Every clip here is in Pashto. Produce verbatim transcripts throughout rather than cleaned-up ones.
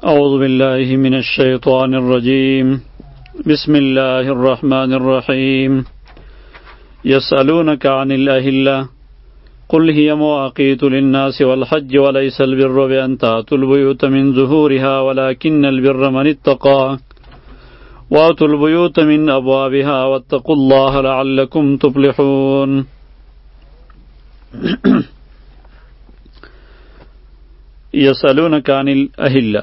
أعوذ بالله من الشيطان الرجيم بسم الله الرحمن الرحيم يسألونك عن الأهلة قل هي مواقيت للناس والحج وليس البر بأن تأتوا البيوت من ظهورها ولكن البر من اتقى وأتوا البيوت من أبوابها واتقوا الله لعلكم تفلحون يسألونك عن الأهلة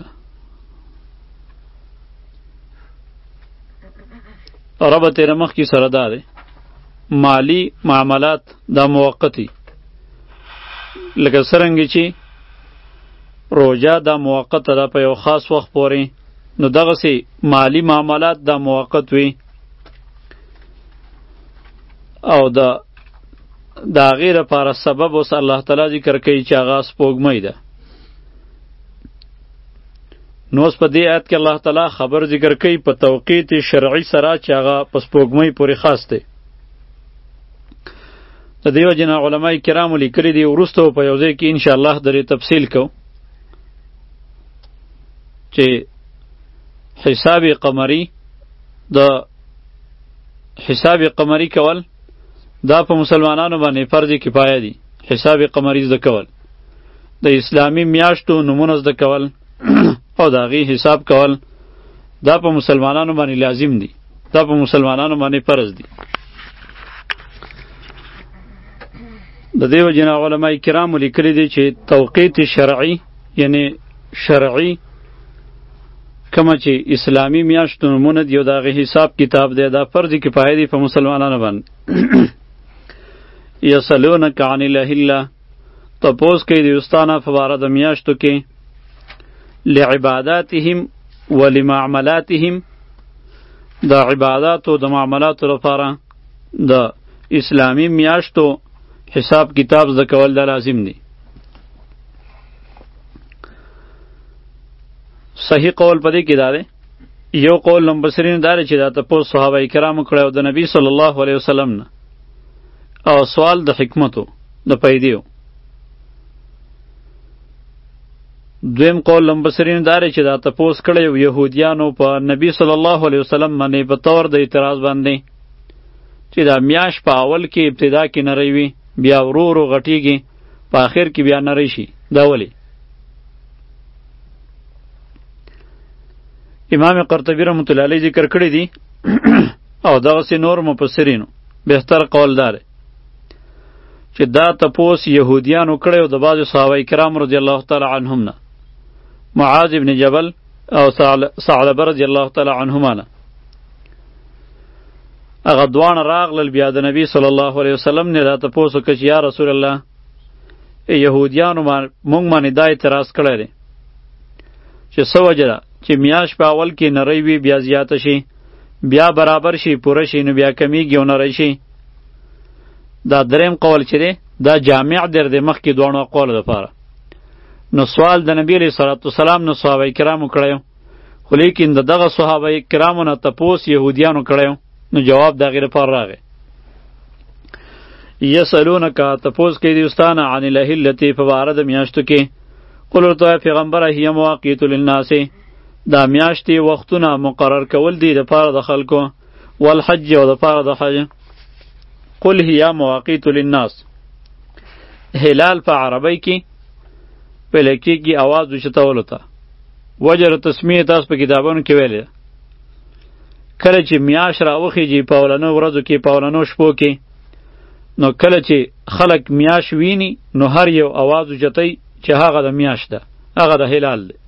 رب تیرا مخ کی سردار مالی معاملات دا موقتی لکه سرنگی چی روجا دا موقت دا په یو خاص وخت پورې نو دغه سي مالی معاملات دا موقت وي او دا دا غیر لپاره سبب اوس الله تعالی ذکر کوي چې هغه سپوږمۍ ده نو اوس په دې آیت کې الله تعالی خبر ذکر کوي په توقیت شرعي سره چې هغه په سپوږمۍ پورې خاص دی د دیو جن علماء کرام لیکلي دي وروسته په یو ځای کې ان شاء الله درې تفصیل کو چې حساب قمری د حساب قمری کول دا په مسلمانانو باندې فرض کفایه دي حساب قمری زده کول د اسلامی میاشتو نمونه زده کول او دا غي حساب کول دا په مسلمانانو باندې لازم دي دا په مسلمانانو باندې فرض دي د دیو جنا علماء کرام لیکلي دي چې توقیت شرعي یعنی شرعي کما چې اسلامی میاشتو نمونه دی دا غي حساب کتاب دی دا فرض کفایه دي په مسلمانانو باندې یسلونک عن الاهله تپوس کوي د استانه فواره د میاشتو کې لعباداتهم ولمعاملاتهم دا عبادات او د معاملاتو لپاره د اسلامی میاشتو حساب کتاب زده کول دا لازم دی صحیح قول پدې کې دا دی یو قول لمبسرین دا چې دا تاسو صحابه کرامو کړو د نبی صلی الله علیه وسلم نه او سوال د حکمتو د پیدیو دویم قول لمبسرین داره چې دا تپوس کړی یهودیانو په نبی صلی الله علیه وسلم باندې په تور د اعتراض باندې چې دا میاش په اول کې ابتدا کې نری وي بیا ورو ورو غټیږي په آخر کې بیا نری شي دا ولی امام قرطبی رحمۃ اللہ علیہ ذکر کړی دی او دغسې نور مفسرینو بهتر قول داره چې دا تپوس یهودیانو کړی او د بعضو صحابه کرام رضی الله تعالی عنهم نه معاذ ابن جبل او ثعلبه رضی الله تعالی عنهما نه هغه دوانه راغلل بیا د نبی صلی الله علیه وسلم نه دا تپوس وکړه چې یا رسول الله یهودیانو مونږ باندې دا اعتراض کړی دی چې څه وجه ده چې میاش په اول کې نری وي بیا زیاته شي بیا برابر شي پوره شي نو بیا کمیږي او نری شي دا دریم قول چې دی دا جامع در دی مخکې دوانو اقوالو دپاره نو سوال د نبی علیه صلوات وسلام نه صحابه کرامو کړی خو لیکن د دغه صحابه کرامو نه تپوس یهودیانو کړی نو جواب د هغې لپاره راغی یسألونک تپوس کوي دي استانه عن الاهلة په باره د میاشتو کې قل ورته وایه پیغمبره هي مواقیت للناس دا میاشتې وختونه مقرر کول دي دپاره د خلکو والحج او دپاره د حج قل هي مواقیت للناس هلال په عربی کې پهله کېږي آواز اوچتولو ته وجر تسمیه تاسو په کتابونو کې ویلې کله چې میاش راوخیږي په اولنو ورځو کې په اولنو شپو کې نو کله چې خلک میاش ویني نو هر یو آواز اوچتی چې هغه د میاش ده هغه د هلال ده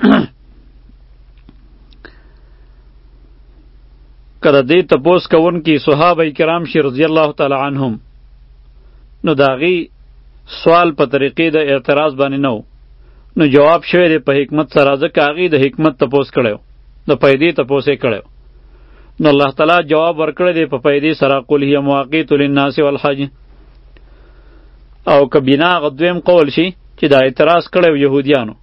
کله دې تپوس کوونکي صحابه کرام شي رضی الله تعالی عنهم نو د هغې سوال په طریقې د اعتراض باندې نه نو جواب شوی دی په حکمت سره ځکه هغې د حکمت تپوس کړی د پیدې تپوس یې کړی نو الله تعالی جواب ورکړی دی په پیدې سره قل هي مواقیت للناس والحج او که بنا هغه دویم قول شي چې دا اعتراض کړی یهودیانو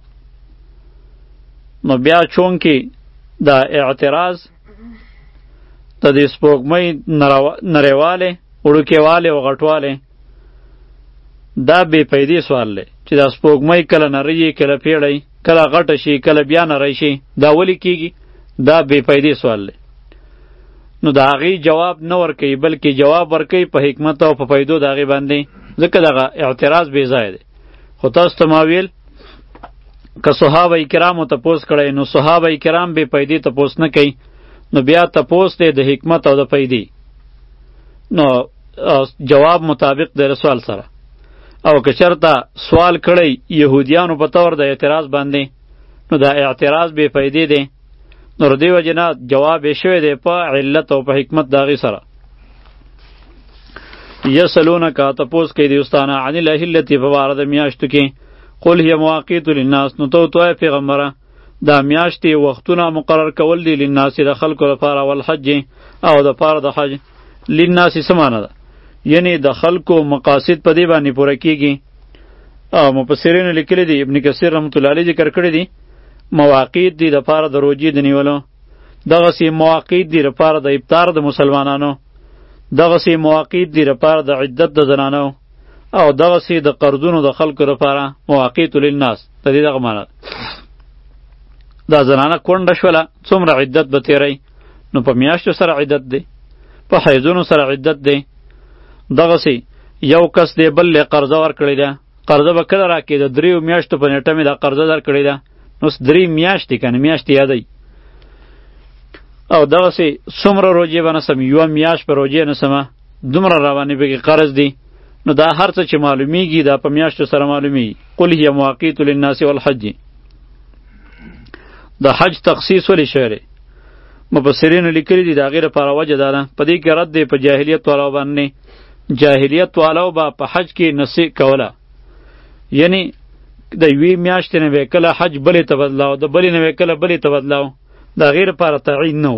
نو بیا چونکې دا اعتراض د دې سپوږمۍ نریوالی وړوکېوالی او غټوالی دا بې پیدې سوال دی چې دا سپوږمۍ کله نری کله پیړی کله غټه شي کله بیا نری شي دا ولې کیږي؟ دا بې فایدې سوال دی. نو د هغې جواب نه ورکوي بلکې جواب ورکوي په حکمت او په فایدو د هغې باندې، ځکه دغه اعتراض بې ځایه دی. خو تاسو ته ما ویل که صحابه کرامو تپوس کړی نو صحابه کرام بې فایدې تپوس نه کوي، نو بیا تپوس دی د حکمت او د فایدې، نو جواب مطابق د سوال سره. او که چېرته سوال کړی یهودیانو په طور د اعتراض باندې نو دا اعتراض بې فایدې دی، نو د دې وجې نه جواب یې شوی دی په علت او په حکمت د هغې سره. یسلونک تپوس کوي دوی ستانه عن الاهلة په باره د میاشتو کې، قل هي مواقیت للناس، نو ته وتوایه پیغمبره دا میاشتې وختونه مقرر کول دي للناس د خلکو لپاره، والحج او د پاره د حج. للناس څه معنی ده؟ یعنی د خلکو مقاصد په دې باندې پوره کیږي. او مفسرینو لیکلي دي، ابن کثیر رحمت الله علیه ذکر کړی دي مواقیت دي د پاره د روجې د نیولو، دغسې مواقیت دي د پاره د افطار د مسلمانانو، دغسې مواقیت دي د پاره د عدت د زنانو، او دغسې د قرضونو د خلکو لپاره مواقیت للناس. د دې دغه معنی دا زنانه کونډه شوله څومره عدت به تیری، نو په میاشتو سره عدت دی، په حیضونو سره عدت دی. دغسې یو کس دی بل له قرضه ورکړې ده، قرضه به کله راکړي؟ د دریو میاشتو په نیټه مې دا قرضه درکړې ده، نو درې میاشتې که نه میاشتې یادوي. او دغسې څومره روجې به نسم؟ یوه میاشت په روجې نسمه، دومره روانې پکې قرض دی. نو دا هر څه چې معلومیږي دا په میاشتو سره معلومیږي. قل هي مواقیت للناس والحج. د حج تخصیص ولې شوی دی؟ مفسرینو لیکلي دي د هغې لپاره وجه دا ده، په دې کې رد دی په جاهلیت والاو باندې. جاهلیت والاو به په حج کې نسې کوله، یعنی د یوې میاشتې نه به کله حج بلې ته بدلاو، د بلې نه به کله بلې ته بدلاو، د هغې لپاره تعین نه و.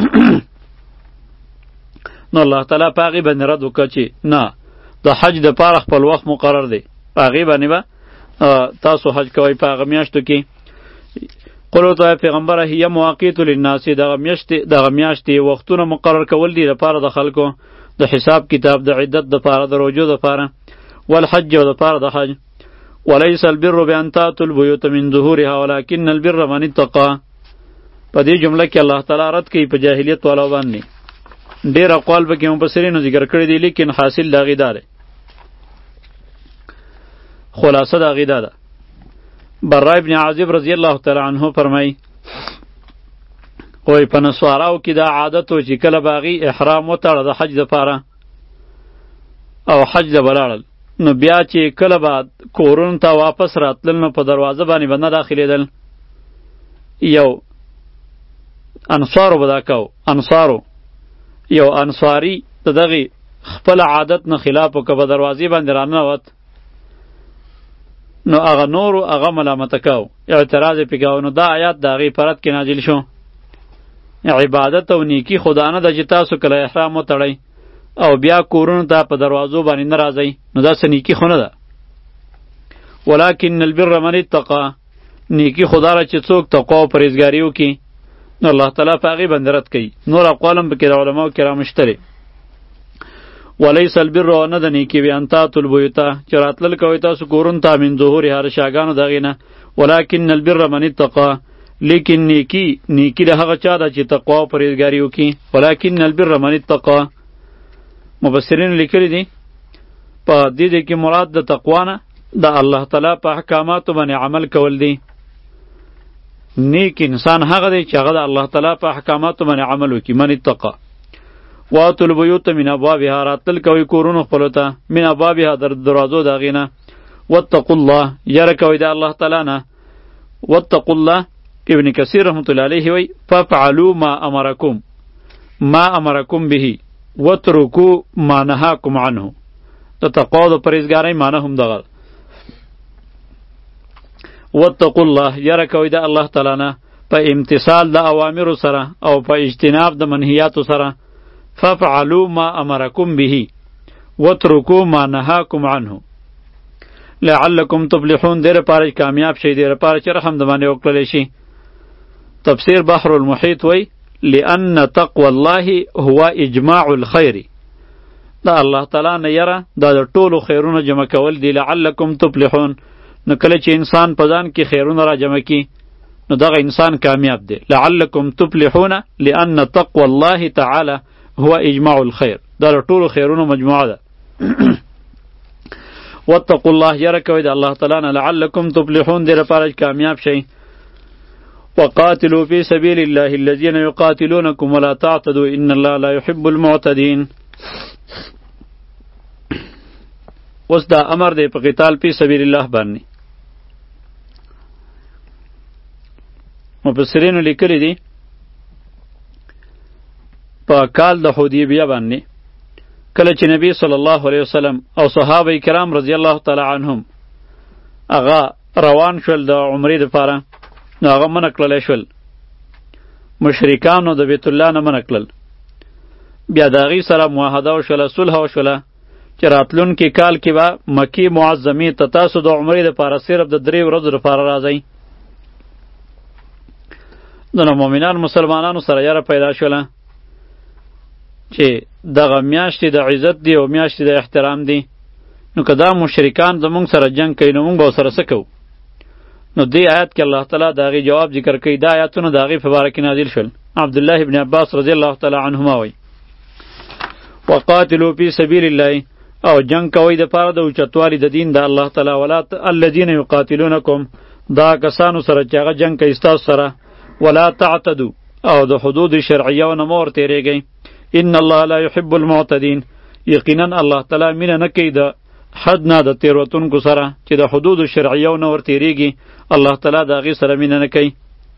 نو الله تعالی په هغې باندې رد وکړه چې نه، د حج دپاره خپل وخت مقرر دی، په هغې باندې به تاسو حج کوئ په هغه میاشتو کې. قل ورته پیغمبره هي مواقیت للناس، دغه میاشتې دغه میاشتې وختونه مقرر کول دي لپاره د خلکو د حساب کتاب د عدت دپاره د روجو دپاره، والحج او دپاره د حج. وليس البر بأن تأتوا البيوت من ظهورها ولكن البر من اتقى. په دې جمله کې الله تعالی رد کوي په جاهلیت والا باندې. ډېر اقوال به کې مفسرینو ذکر کړی دي، لیکن حاصل د هغې دا دی، خلاصه د هغې دا ده. برا ابن عازب رضی الله تعالی عنه فرمایي وایي په نسواراو کې دا عادت و چې کله به هغې احرام وتړه د حج دپاره او حج ته به لاړل، نو بیا چې کله به کورونو ته واپس راتلل نو په دروازه باندې به نه داخلېدل. یو انصارو به دا کو، انصارو یو انصاري د دغې خپل عادت نه خلاف وکړه، په دروازې باندې راننوت، نو هغه نورو هغه ملامته کو، اعتراض یې پې کو. نو دا آیات د هغې په رد کې نازل شو. عبادت او نیکی خدا نه ده چې تاسو کله احرام وتړئ او بیا کورونو ته په دروازو باندې نه راځئ، نو دا څه نیکي خو نه ده. ولکن البر من اتقى، نیکی خدا را چې څوک تقوا او پرهیزګاري وکړي، نو الله تعالی په هغې باندې رد کوي. نور اقوال هم پکې د علماو کرامو شته دی. ولیس البر، او نه د نیکي بې ان تاتوا البیوت، چې راتلل کوئ تاسو کورونو ته من ظهورها د شاګانو د هغې نه. ولکن البر من اتقى، لیکن نیکی نیکی د هغه چا ده چې تقوا او پرهیزګاري وکړي. ولکن البر من اتقى. مفسرین لیکلی دي په دې دې کې مراد د تقوا نه د الله تعالی په احکاماتو باندې عمل کول دی. نیک انسان هغه دی چې هغه د الله تعالی په احکاماتو باندې عمل وکړي. من اتقى. واتوا البیوت من ابوابها، راتل کوئ کورونو خپلو ته، من ابوابها در دروازو د هغې نه. واتقوا الله، یره کوئ د الله تعالی نه. واتقوا الله، ابن کثیر رحمت الله علیه وی ففعلوا ما امرکم، ما امرکم به وترکو ما نهاکم عنه. د تقوا د پرهیزګارۍ معنی هم دغه. واتقوا الله، یره کوئ د الله تعالی نه په امتثال د اوامرو سره او په اجتناب د منهیاتو سره. ففعلوا ما امرکم به وترکو ما نهاکم عنه لعلکم تفلحون. دیر پاره کامیاب شئ، دیر پاره چې رحم د باندې وکړلی شي. تفسیر بحر المحیط وی لأن تقوى الله هو اجماع الخير، دا الله تعالی نه یره دا د ټولو خیرونو جمع کول دی. لعلکم تفلحون، نو کله چې انسان په ځان کې خیرونه را جمع کی نو دغه انسان کامیاب دی. لعلکم تفلحون لأن تقوى الله تعالی هو اجماع الخير. دا ټولو خیرونو مجموعه ده. واتقوا الله، یره کوئ د الله تعالی نه، لعلکم تفلحون، دې لپاره چې کامیاب شئ. وقاتلوا في سبيل الله الذين يقاتلونكم ولا تعتدوا ان الله لا يحب المعتدين. اوس دا امر دی په قتال فی سبیل الله باندې. مفسرینو لیکلی دی په کال د حدیبیه باندې کله چې نبی صلی الله علیه وسلم او صحابه کرام رضی الله تعالی عنهم هغه روان شول د عمرې دپاره، نو هغه منع کړلی شول، مشرکانو د بیت الله نه منع کړل. بیا د هغې سره معاهده وشوله، صلح وشوله چې راتلونکي کال کې به مکې معظمې ته تاسو د عمرې دپاره صرف د درې ورځو دپاره راځئ. نو مؤمنان مسلمانانو سره یاره پیدا شوله چې دغه میاشتې د عزت دی او میاشتې د احترام دی، نو که دا مشرکان زمونږ سره جنگ کوي نو مونږ به ورسره څه کوو؟ نو دې آیات کې الله تعالی د هغې جواب ذکر کوي. دا آیاتونه د هغې په باره کې نازل شول. عبدالله ابن عباس رضی الله تعالی عنهما وایي وقاتلوا فی سبیل الله، او جنگ کوئ د پاره د اوچتوالي د دین د الله تعالی. ولا الذین یقاتلونکم، دا کسانو سره چې هغه جنگ کوي ستاسو سره. ولا تعتدوا، او د حدود شرعیو نه مه ورتېرېږئ. ان الله لا يحب المعتدین، یقینا الله تعالی مینه نه کوي د حد نه د تیروتونکو سره چې د حدود شرعیو نه ورتېرېږي. الله تعالی د هغې سره مینه نه کوي.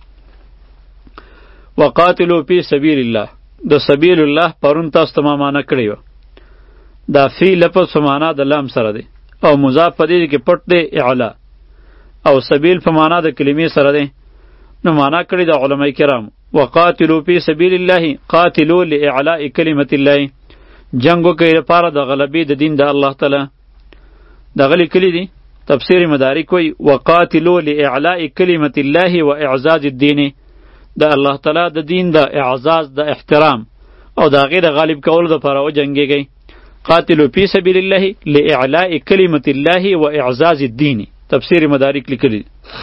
وقاتلوا فی سبیل الله، د سبیل الله پرون تاسو ته ما معنی کړې وه. دا فی لفظ په معنا د لام سره دی او مضاف په دې کې پټ دی اعلا، او سبیل په معنا د کلمې سره دی. نو معنا کړې د علماء کرام وقاتلوا فی سبیل الله، قاتلوا لاعلاء کلمت الله، جنگ وکړئ لپاره د غلبې د دین د الله تعالی. دغه لیکلي دي تفسیر مدارک وایي وقاتلوا لاعلاء کلمت الله و اعزاز الدین، د الله تعالی د دین د اعزاز د احترام او د هغې د غالب کولو دپاره وجنګېږئ. قاتلوا فی سبیل الله لاعلاء کلمت الله و اعزاز الدین، تفسیر مدارک لیکلی.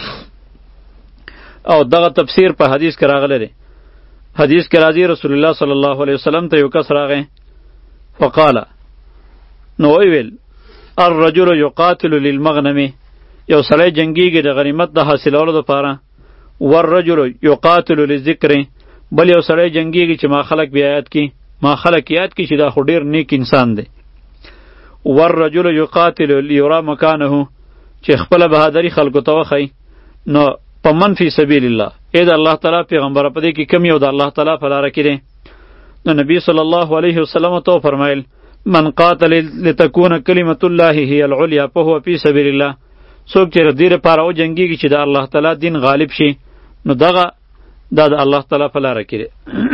او دغه تفسیر په حدیث کې راغلی دی. حدیث کې راځي رسول الله صلی الله علیه وسلم ته یو کس راغی فقال، نو ویل الرجل یقاتل للمغنم، یو سړی جنګیږي د غنیمت د حاصلولو دپاره. والرجل یقاتل للذکر، بل یو سړی جنګیږي چې ما خلق بیا یاد کی، ما خلق یاد کی چې دا خو ډېر نیک انسان دی. والرجل یقاتل لیرا مکانه، چې خپله بهادري خلکو ته وښیي. نو په من فی سبیل الله، ای د الله تعالی پیغمبره په دې کې کم یو د الله تعالی په لاره کې دی؟ نو نبی صلی الله علیه وسلم ته فرمایل من قاتل لتكون کلمت الله هی العلیا فهو فی سبیل الله، څوک چې دې لپاره وجنګېږي چې د الله تعالی دین غالب شي، نو دغه دا د الله تعالی په لاره کې دی.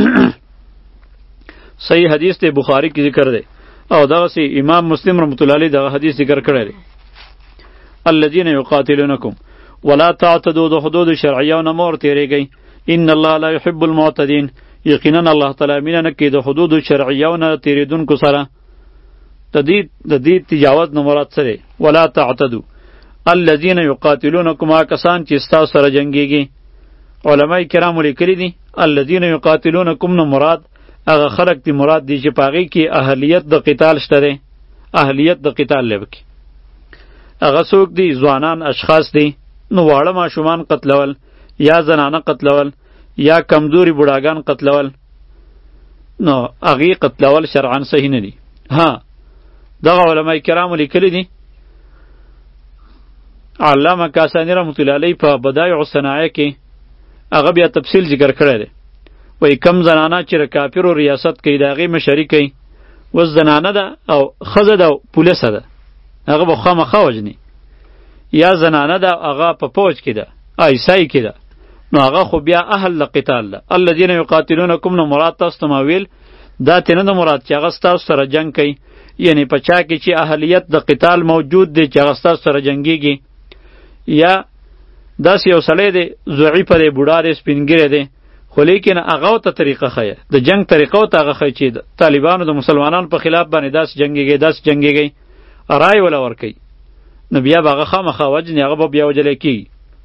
صحیح حدیث دی، بخاری کې ذکر دی، او دغسې امام مسلم رحمت الله علیه دغه حدیث ذکر کړی دی. الذین یقاتلونکم ولا تعتدوا، د حدود شرعیو نه مه ورتېرېږئ. ان الله لا يحب المعتدین، یقینا الله تعالی مینه نه کوي د حدود شرعیو نه تېرېدونکو سره. د دې د دې تجاوز نه مراد څه دی؟ ولا تعتدوا الذین یقاتلونکم، هغه کسان چې ستاسو سره جنګېږي. علماء کرامو لیکلي دي الذین یقاتلونکم نه مراد هغه خلق دی مراد دی چې په هغې کې اهلیت د قتال شته دی، اهلیت د قتال لب کې. هغه څوک دی؟ ځوانان اشخاص دی، نو واړه ماشومان قتلول یا زنانه قتلول یا کمزوري بوډاګان قتلول، نو هغې قتلول شرعاً صحیح نه دي. ها دغه علماء کرامو لیکلي دي. علامه کاسانی رحمت الله علیه په بدایع الصنایع کې هغه بیا تفصیل ذکر کړی دی. وایي کم زنانه چې د کافرو ریاست کوي د هغې مشري کوي، اوس زنانه ده او ښځه ده او پولیسه ده، هغه به خامخا وژني. یا زنانه ده هغه په فوج کې ده، ایسای کې ده، نو هغه خو بیا اهل د قتال ده. الذین یقاتلونکم نو مراد تاسو ته ما ویل دا ترې نه ده مراد چې هغه ستاسو سره جنګ کوي، یعنی په چا کې چې اهلیت د قتال موجود دی چې هغه ستاسو سره جنګیږي. یا داسې یو سړی دی ضعیفه دی، بوډا دی، سپینګیری دی، خو لیکن هغه ته طریقه ښیه، د جنګ طریقه ته هغه ښیي چې طالبانو د مسلمانانو په خلاف باندې داسې جنګیږي داسې جنګیږي، رای وله ورکوي. نو بیا به هغه خامخا وجنې، هغه به بیا وجلی کېږي.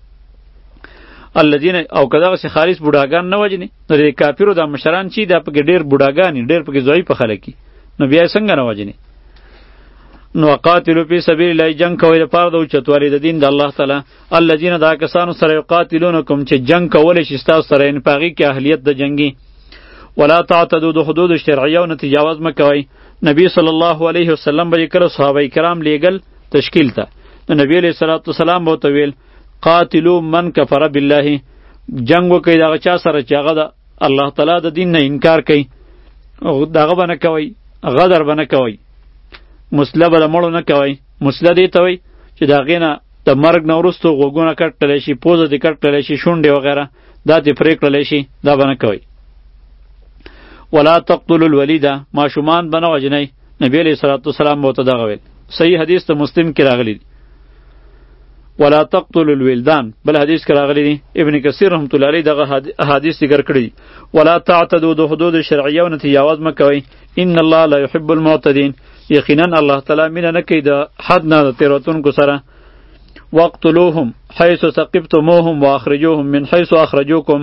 الذین او که دغسې خالص بوډاګان نه وجنې، نو د کافرو دا مشران چې دا پکې ډېر بوډاګان دي، ډېر پکې ضعیفه خلک دي، نو بیا یې څنګه نه وجنې؟ نو قاتلو فی سبیل الله، جنگ کوئ دپاره د اوچتوالي د دین د الله تعالی. الذین دا کسانو سره یقاتلونکم چې جنگ کولی شي ستاسو سره، یعنې په هغې کې اهلیت د جنګي. ولا تعتدوا د حدود شرعیو نه تجاوز مه کوئ. نبی صلی الله علیه وسلم به کله صحابه کرام لیږل تشکیل ته، نو نبی علیه الصلاة والسلام به ورته ویل قاتلو من کفر بالله، جنگ وکئ د هغه چا سره چې هغه د الله تعالی د دین نه انکار کوي، دغه به نه کوئ، غدر به نه کوئ، مسله به د مړو نه کوئ. مسله دې ته وایي چې د هغې نه د مرګ نه وروستو غوږونه کټ کړلی شي، پوزه دې کټ کړلی شي، شونډې وغیره دا دې پرې کړلی شي، دا به نه کوئ. ولا تقتلوا الولید، ماشومان به نه وژنئ. نبی علیه صلات وسلام به ورته دغه ویل. صحیح حدیث د مسلم کې راغلی دی. ولا تقتلوا الولدان بل حدیث کې راغلی دی. ابن کثیر رحمت الله علیه دغه احادیث ذکر کړي دي. ولا تعتدوا د حدود شرعیو نه تجاوز مه کوئ. ان الله لا يحب المعتدین، یقینا الله تعالی مینه نه کوي د حد نه د تېروتونکو سره. واقتلوهم حیث ثقفتموهم واخرجوهم من حیث اخرجوکم.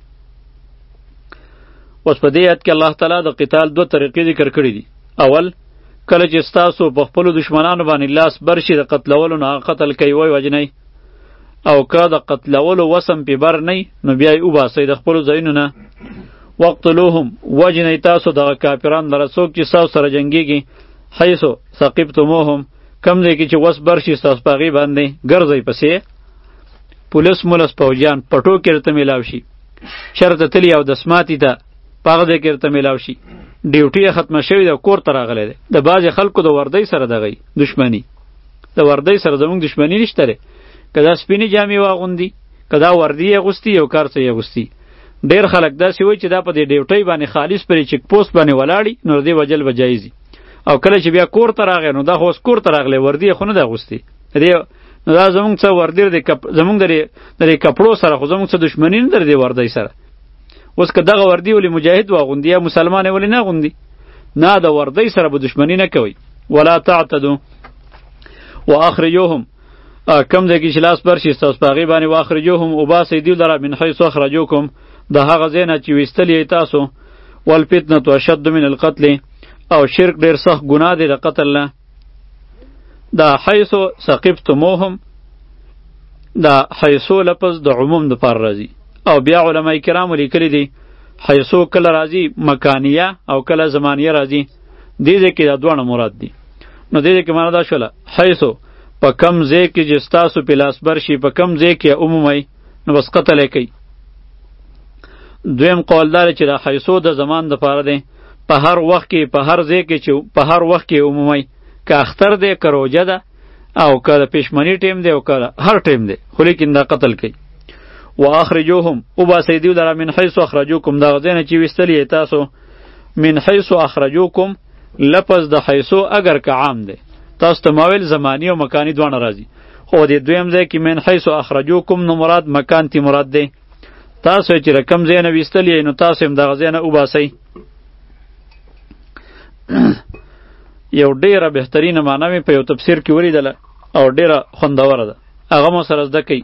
اوس په دې آیت کې الله تعالی د قتال دوه طریقې ذکر کړي دي. اول، کله چې ستاسو په خپلو دشمنانو باندې لاس بر شي د قتلولو نه قتل کوي وی وجنئ، او که د قتلولو وسم پې بر نه نو بیا یې وباسئ د خپلو ځایونو نه. واقتلوهم وجنئ تاسو دغه کافران لره څوک چې ستاسو سره جنګېږي، حیثو ثقفتموهم کم ځای کې چې وس بر شي ستاسو په هغې باندې ګرځئ پسې، پولیس مولس پوجیان پټو کې درته میلاو شي، چېرته تلي او دسماتي ته په هغه ځای کې درته میلاو شي، ډیوټي یې ختمه شوې ده، کور ته راغلی دی. د بعضې خلکو د وردۍ سره دغه دشمني، د وردۍ سره زموږ دشمني نشته دی. که دا سپینې جامې واغوندي، که دا وردي یې اغوستي، یو کار څه یې اغوستي. ډېر خلک داسې وایي چې دا په دې ډیوټۍ باندې خالص پرې چیک پوسټ باندې ولاړي، نو د دې وجل به جایز وي. او کله چې بیا کور ته راغی نو دا خو اوس کور ته راغلی، وردي یې خو نه ده اغوستې. نو دا زموږ څه وردي د زموږ د دې کپړو سره خو زموږ څه دشمني نه ده د دې وردۍ سره. اوس که دغه وردي ولې مجاهد واغوندي یا مسلمان یې ولې نه اغوندي؟ نه، د وردۍ سره به دشمني نه کوئ. ولا تعتدوا واخرجوهم، کم ځای کې چې لاس بر شي ستاسو په هغې باندې، واخرجوهم وباسئ دوی لره من حیث اخرجوکم، د هغه ځای نه چې ویستلي یې تاسو. والفتنة اشد من القتل، او شرک ډېر سخت ګناه دی د قتل نه. دا حیث ثقفتموهم، دا حیثو لفظ د عموم دپاره راځي، او بیا علماء کرامو لیکلي دي حیثو کله راځي مکانیه او کله زمانیه راځي. دې ځای کې دا دواړه مراد دي. نو دې ځای کې معنا دا شوله حیثو په کم ځای کې چې ستاسو په لاس بر شي، په کم ځای کې عمومي، نو بس قتل یې کوي. دویم قول دا چې دا حیثو د زمان دپاره دی، په هر وخت کې په هر ځای کې چې په هر وخت کې عمومي، که اختر دی که روجه ده او که د پېشمني ټیم دی او که هر ټیم دی، خو لیکن دا قتل کوي. واخرجوهم وباسئ دوی لره من حیث اخرجوکم، دغه ځای نه چې ویستلي یې تاسو. من حیث اخرجوکم لفظ د حیثو اگر که عام دی، تاسو ته ماویل زمانی او مکانی دواړه راځي، خو د دویم ځای کې من حیث اخرجوکم نو مراد مکان تی مراد دی. تاسو چې رقم ځای نه ویستلي نو تاسو هم دغه ځای نه وباسئ. یو ډیره بهترینه معنا مې په یو تفسیر کې ولیدله او ډیره خوندوره ده، هغه مو سره زده کوئ.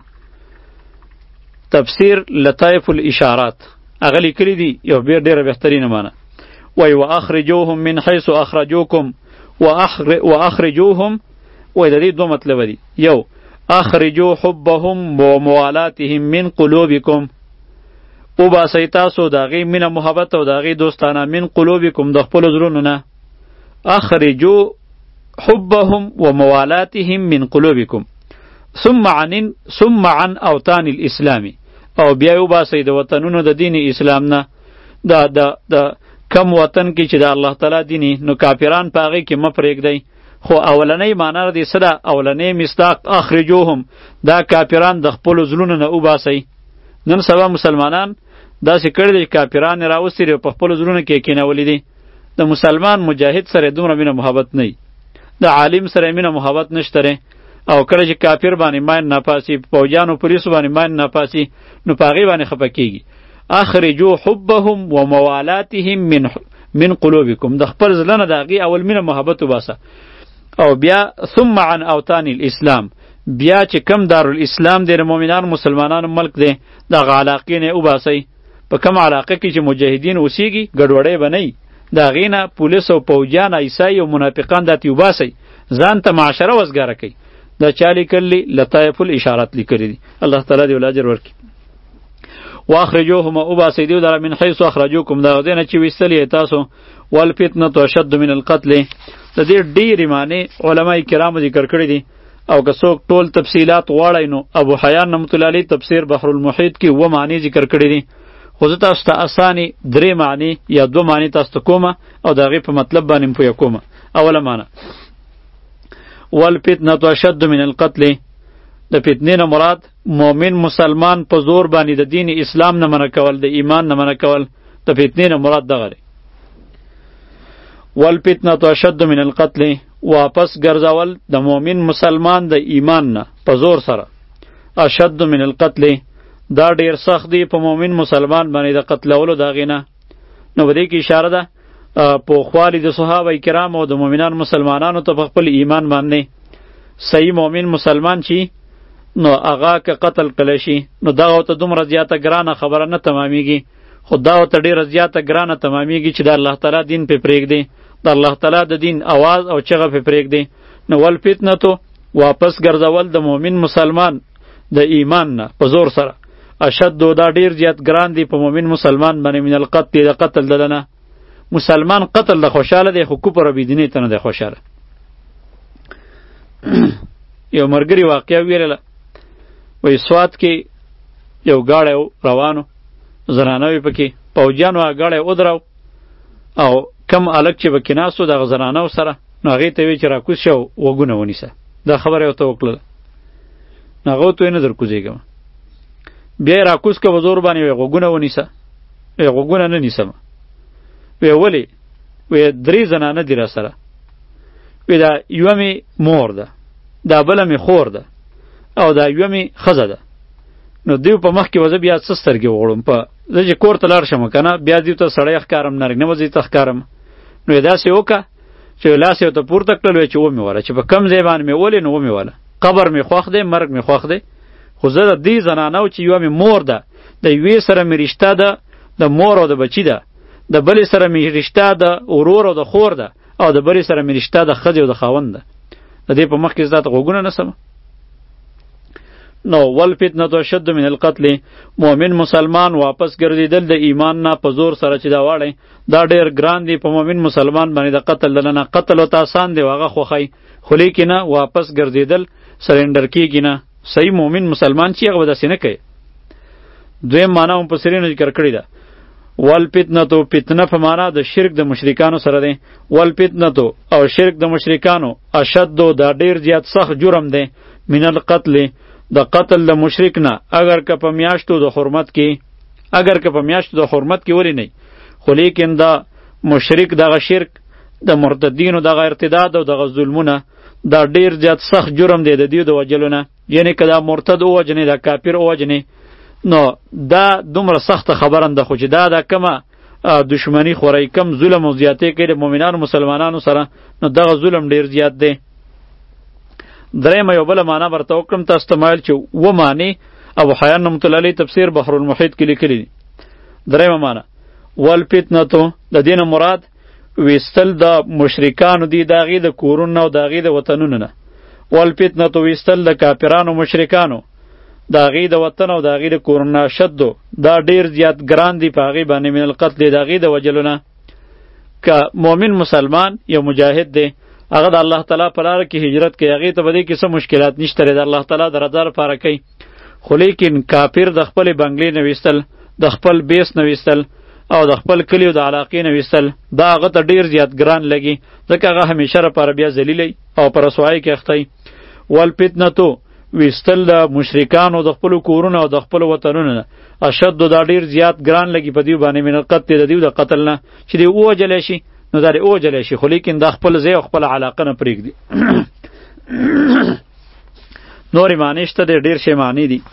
تفسیر لطائف الاشارات هغه لیکلی دي، یو بیا ډیره بهترینه معنا وای واخرجوهم من حيث اخرجوکم واخرجوهم، وای د دې دوه مطلب دي. یو اخرجو حبهم وموالاتهم من قلوبکم، او باسئ تاسو د هغې مینه محبت او د هغې دوستانه من قلوبکم د خپلو زړونو نه. اخرجو حبهم وموالاتهم من قلوبکم ثم عن ثم عن اوطان الاسلام، او بیا یې وباسئ د وطنونو د دین اسلام نه. د د د کم وطن کې چې د الله تعالی دیني، نو کافران په هغې کې مه پرېږدئ. خو اولنۍ معنا د دې څه ده؟ اولنۍ مصداق اخرجوهم، دا کافران د خپلو زړونو نه وباسئ. نن سبا مسلمانان داسې کړي دي چې کافران یې راوستي دي او په خپلو زړونو کې یې کېنولي دي. د مسلمان مجاهد سره دومره مینه محبت نه وي، د عالم سره مینه محبت نشته دی. او کله چې کافر باندې ماین ناپاسي، پوجانو پولیسو باندې ماین ناپاسي، نو په هغې باندې خفه کېږي. اخرجو حبهم وموالاتهم من من قلوبکم، د خپل زړه نه د هغې اول مینه محبت وباسه. او بیا ثم عن اوطان الاسلام، بیا چې کم دارالاسلام دی د مؤمنانو مسلمانانو ملک دی دغه علاقې نه وباسئ. په کوم علاقه کې چې مجاهدین اوسیږي ګډوډۍ به نه وي، د هغې نه پولیس او پوجیان عیسای او منافقان داتې وباسئ، ځان ته معاشره وزګاره کوي. دا چا لیکلي؟ لطایف الاشارات لیکلي دي. الله تعالی دې ول اجر ورکړي. واخرجوهم وباسئ دیو لره من حیث اخرجوکم، د هغه ځای نه چې ویستلې تاسو. والفتنة اشد من القتل، د دې ډېرې معنی علما کرامو ذکر کړي دي، او که څوک ټول تفصیلات غواړئ نو ابو حیان رحمة الله علیه تفسیر بحر المحیط کې اووه معنی ذکر کړي دي، خو زه تاسو ته اسانې درې معنی یا دوه معنی تاسو ته کومه او د هغې په مطلب باندې پوهه کومه. اوله معنی والفتنة اشد من القتل، د فتنې نه مراد مؤمن مسلمان په زور باندې د دین اسلام نه منع کول، د ایمان نه منع کول، د فتنې نه مراد دغه دی. والفتنة اشد من القتل، واپس ګرځول د مؤمن مسلمان د ایمان نه په زور سره. اشد من القتل، دا ډیر سخت دی په مؤمن مسلمان باندې د قتلولو د هغې نه. نو په دې کې اشاره ده پوخوالی د صحابه کرامو او د مؤمنان مسلمانانو ته په خپل ایمان باندې. صحیح مؤمن مسلمان چې نو هغه که قتل کړی شي نو دغه ورته دومره زیاته ګرانه خبره نه تمامیږي، خو دا ورته ډېره زیاته ګرانه تمامیږي چې د الله تعالی دین پې پرېږدي، د الله تعالی د دین اواز او چغه پې پرېږدي. نو والفتنتو، واپس ګرځول د مؤمن مسلمان د ایمان نه په زور سره. اشد، دا ډېر زیات ګران دی په مؤمن مسلمان باندې من القتل، د قتل دله نه. مسلمان قتل د خوشحاله دی، خو کفر او بېدینۍ ته نه دی خوشحاله. یو ملګري واقعه ویلله، وایي سوات کې یو ګاډی روانو، زنانه وې پکې، پوجیانو هغه ګاډی ودراو او کم هلک چې پکې ناست و دغه زنانو سره، نو هغې ته ویې چې راکوز شه او غوږونه ونیسه. دا خبره یې ورته وکړله. نو هغه ورته ویې نه در کوزېږم. بیا یې راکوز که په زور باندې ویې غوږونه ونیسه. ویې غوږونه نه نیسم. ویې ولې؟ ویې درې زنانه دي را سره. ویې دا یوه مې مور ده، دا بله مې خور ده او دا یوه مې ښځه ده. نو دیو په مخ کې وزه بیا څه سترګې وغړم، په زه چې کور ته لاړ شم که نه بیا دیو ته سړی ښکارم، نارینه وزې ته ښکارم. نو یې داسې وکړه چې لاس یې ورته پورته کړل، ویې چې ومې وله، چې په کم ځای باندې مې ولې نو ومې وله. قبر مې خوښ دی، مرګ مې خوښ دی، خو زه د دې زنانو چې یوه مې مور ده، د یوې سره مې رشته ده د مور او د بچي ده، د بلې سره مې رشته د ورور او د خور ده، او د بلې سره مې رشته د ښځې او د خاوند ده. د دې په مخ کې زه ته غوږونه نسم. نو والفتنة اشد من القتل، مؤمن مسلمان واپس ګرځېدل د ایمان نه په زور سره چې دا واړی دا ډېر ګران دی په مؤمن مسلمان باندې د قتل دله نه. قتل ورته آسان دی، هغه خوښی، خو لیکن نه واپس ګرځېدل سرنډر کېږي نه. صحیح مؤمن مسلمان چې هغه به داسې نه کوي. دویم معنا مفسرینو ذکر کړې ده. والفتنة، فتنه په معنا د شرک د مشرکانو سره دی. والفتنة او شرک د مشرکانو اشد، دا ډېر زیات سخت جرم دی من القتل، د قتل د مشرک نه، اگر که په میاشتو د حرمت کې، اگر که په میاشتو د حرمت کې ولی نه، خو لیکن د مشرک دغه شرک د مرتدینو دغه ارتداد او دغه ظلمونه دا ډیر زیات سخت جرم دی د دې د وجلو نه. یعنی که دا مرتد ووجنې، دا کافر ووجنې، نو دا دومره سخته خبره ده، خو چې دا د کومه دشمنی خورئ، کم ظلم او زیاتې کوي د مؤمنانو مسلمانانو سره، نو دغه ظلم ډیر زیات دی. درېمه یو بله معنا ورته وکړم تاسو ته مایل چې اووه معنی ابو حیان رحمة الله علیه تفسیر بحر المحیط کې لیکلي دي. درېمه معنا والفتنة، د دې نه مراد ویستل د مشرکانو دي، د هغې د کورونو او د هغې د وطنونو نه. والفتنة، ویستل د کافرانو مشرکانو د هغې د وطن او د هغې د کورونو. اشدو، دا ډېر زیات ګران دي په هغې باندې من القتل، د هغې د وجلو نه. که مؤمن مسلمان یو مجاهد دی، هغه د الله تعالی په لاره کې هجرت کوي، هغې ته په دې کې څه مشکلات نشته دی، د الله تعالی د رضا لپاره کوي. خو لیکن کافر د خپلې بنګلې نه ویستل، د خپل بیس نه ویستل او د خپل کلیو د علاقې نه ویستل، دا هغه ته ډېر زیات ګران لګي، ځکه هغه همیشه لپاره بیا ذلیلی او په رسوایۍ کې اختی. والفتنة، ویستل د مشرکانو د خپلو کورونو او د خپلو وطنونو نه. اشد، دا ډېر زیات ګران لګي په دیو باندې من القتل، د دیو د قتل نه، چې دی ووجلی شي نو دا دې ووجلی شي، خو لیکن دا خپل ځای او خپل علاقه نه پرېږدي. نورې معنی شته دی، ډېر شی معنی دي.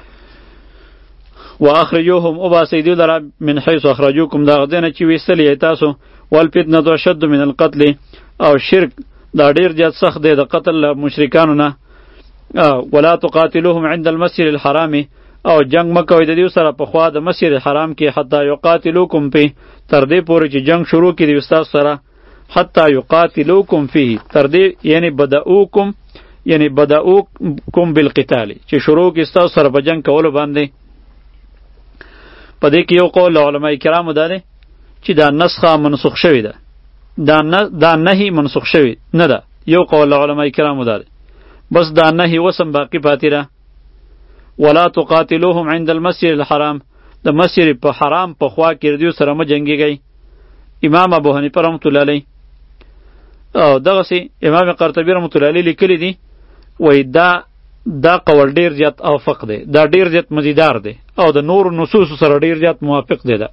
واخرجوهم، وباسئ دوی لره من حیث اخرجوکم، د هغه ځای نه چې ویستلي یې تاسو. والفتنة اشد من القتل، او شرک دا ډیر زیات سخت دی د قتل مشرکانو نه. ولا تقاتلوهم عند المسجد الحرام او جنگ مکوئ د دې سره په خوا د مسجد الحرام کې حتی یقاتلوکم فيه تر دې پورې چې جنگ شروع کړي استاد سره. حتی یقاتلوکم فيه تر دې یعنی بدأوکم یعنی بدأوکم بالقتال چې شروع کې استاد سره په جنگ کولو باندې. په دې کې یو قول علماء کرامو دا دی چې دا نسخه منسوخ شوی ده، دا نه دا نهی منسوخ شوی نه ده. یو قول علماء کرامو دا دی، بس دا نهی وسم باقی پاتې ده. ولا تقاتلوهم عند المسجد الحرام د مسجد په حرام په خوا کې دیو سره م جنگیږي. امام ابو حنیفه رحمۃ اللہ علیہ او دغه سي امام قرطبی رحمۃ اللہ علیہ لیکلی دي وای دا دا قول ډیر زیات اوفق دی، دا ډیر زیات مزیدار دی او د نور نصوص سره ډیر زیات موافق دی. دا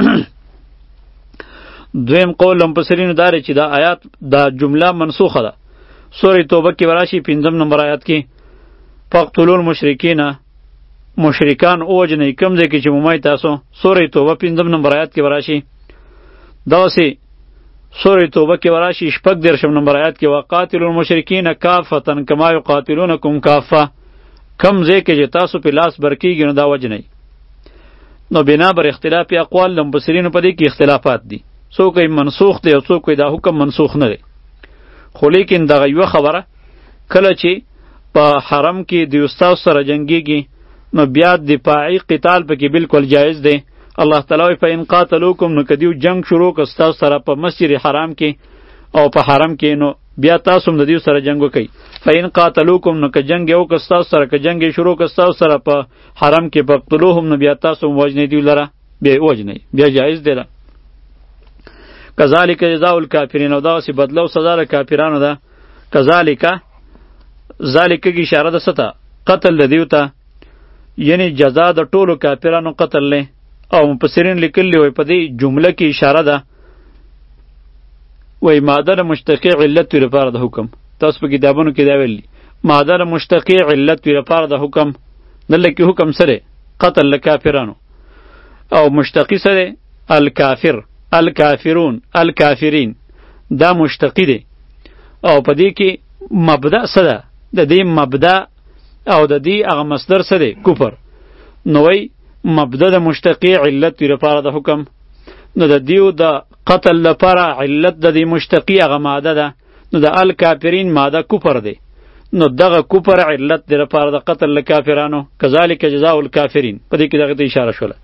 دویم قول مفسرینو دار چې دا آیات دا جمله منسوخه ده. سورۃ توبه کې وراشي پنځم نمبر آیات کې فقتلوا المشرکین مشرکان اوجنې کم ځای کې چې مومای تاسو. سورۃ توبه پنځم نمبر آیات کې وراشي. داسې سورۃ توبه کې وراشي شپږ دېرشم نمبر آیات کې وقاتلوا المشرکین کافة کما یقاتلونکم کافة کم ځای کې چې تاسو په لاس برکیږي نو دا وجنئ. نو بنا بر اختلاف اقوال د مفسرینو په دې کې اختلافات دي، څوک یې منسوخ دی او څوک یې دا حکم منسوخ نه دی. خو لیکن دغه یوه خبره کله چې په حرم کې د استاد سره جنگیږي نو بیا دفاعي قتال پکې بالکل جایز دی. الله تعالی وایي فإن قاتلوکم نو که دیو جنگ شروع که ستاسو سره په مسجد حرام کې او په حرم کې نو بیا تاسو هم د دیو سره جنگ وکئ. فإن قاتلوکم نو که جنگ یې وکړه ستاسو سره که جنگ یې شروع که ستاسو سره په حرم کې فقتلوهم نو بیا تاسو هم وژنئ دیو لره، بیا وژنئ، بیا جایز دی. کذالک جزاء الکافرین او دغسې بدله او سزا د کافرانو ده. کذالک ذالک کې اشاره ده څه ته؟ قتل د دیو ته، یعنی جزا د ټولو کافرانو قتل دی. او مفسرین لیکلی وای په دې جمله کې اشاره ده وای ماده د مشتقی علت وی لپاره د حکم. تاسو په کتابونو کې دا ویلي ماده د مشتقی علت وی لپاره د حکم. دلته کې حکم سره قتل لکافرانو او مشتقی سره الکافر الکافرون الکافرین دا مشتقی دی. او په دې کې مبدا سره د دې مبدا او د دې هغه مصدر سره کفر. نو وای مبدا د مشتقی علت وی لپاره د حکم. نو د دیو د قتل لپاره علت د دې مشتقی هغه ماده ده. نو د الکافرین ماده کفر دی. نو دغه کفر علت دی لپاره د قتل لکافرانو. کذالک جزاء الکافرین په دې کې دغه ته اشاره شوله.